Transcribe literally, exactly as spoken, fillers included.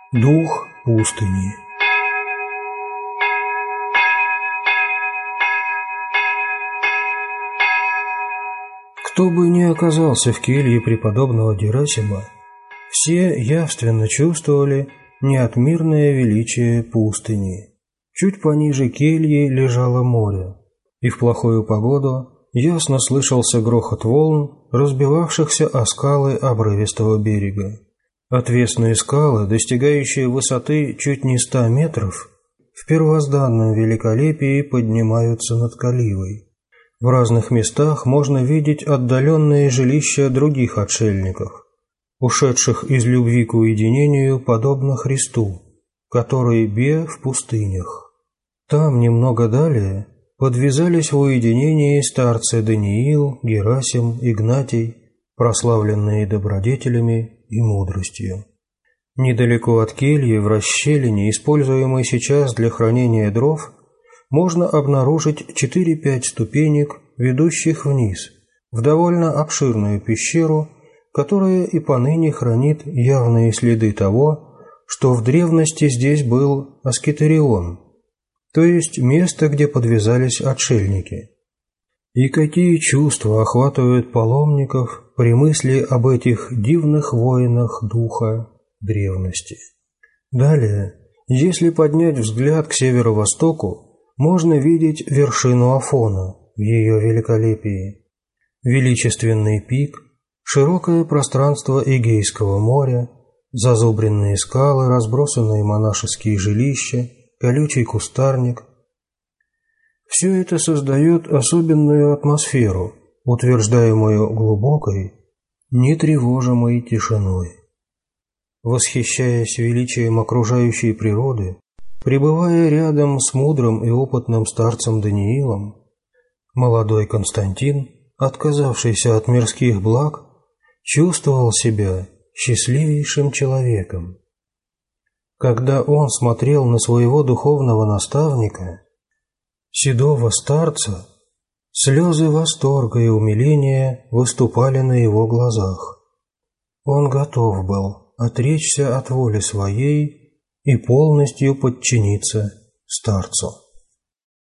Дух пустыни. Кто бы ни оказался в келье преподобного Герасима, все явственно чувствовали неотмирное величие пустыни. Чуть пониже кельи лежало море, и в плохую погоду ясно слышался грохот волн, разбивавшихся о скалы обрывистого берега. Отвесные скалы, достигающие высоты чуть не ста метров, в первозданном великолепии поднимаются над Каливой. В разных местах можно видеть отдаленные жилища других отшельников, ушедших из любви к уединению, подобно Христу, который бе в пустынях. Там, немного далее, подвязались в уединении старцы Даниил, Герасим, Игнатий, прославленные добродетелями и мудростью. Недалеко от кельи, в расщелине, используемой сейчас для хранения дров, можно обнаружить четыре-пять ступенек, ведущих вниз, в довольно обширную пещеру, которая и поныне хранит явные следы того, что в древности здесь был аскетерион, то есть место, где подвязались отшельники. И какие чувства охватывают паломников при мысли об этих дивных воинах духа древности. Далее, если поднять взгляд к северо-востоку, можно видеть вершину Афона в ее великолепии, величественный пик, широкое пространство Эгейского моря, зазубренные скалы, разбросанные монашеские жилища, колючий кустарник. Все это создает особенную атмосферу, утверждаемую глубокой, нетревожимой тишиной. Восхищаясь величием окружающей природы, пребывая рядом с мудрым и опытным старцем Даниилом, молодой Константин, отказавшийся от мирских благ, чувствовал себя счастливейшим человеком. Когда он смотрел на своего духовного наставника, седого старца, слезы восторга и умиления выступали на его глазах. Он готов был отречься от воли своей и полностью подчиниться старцу.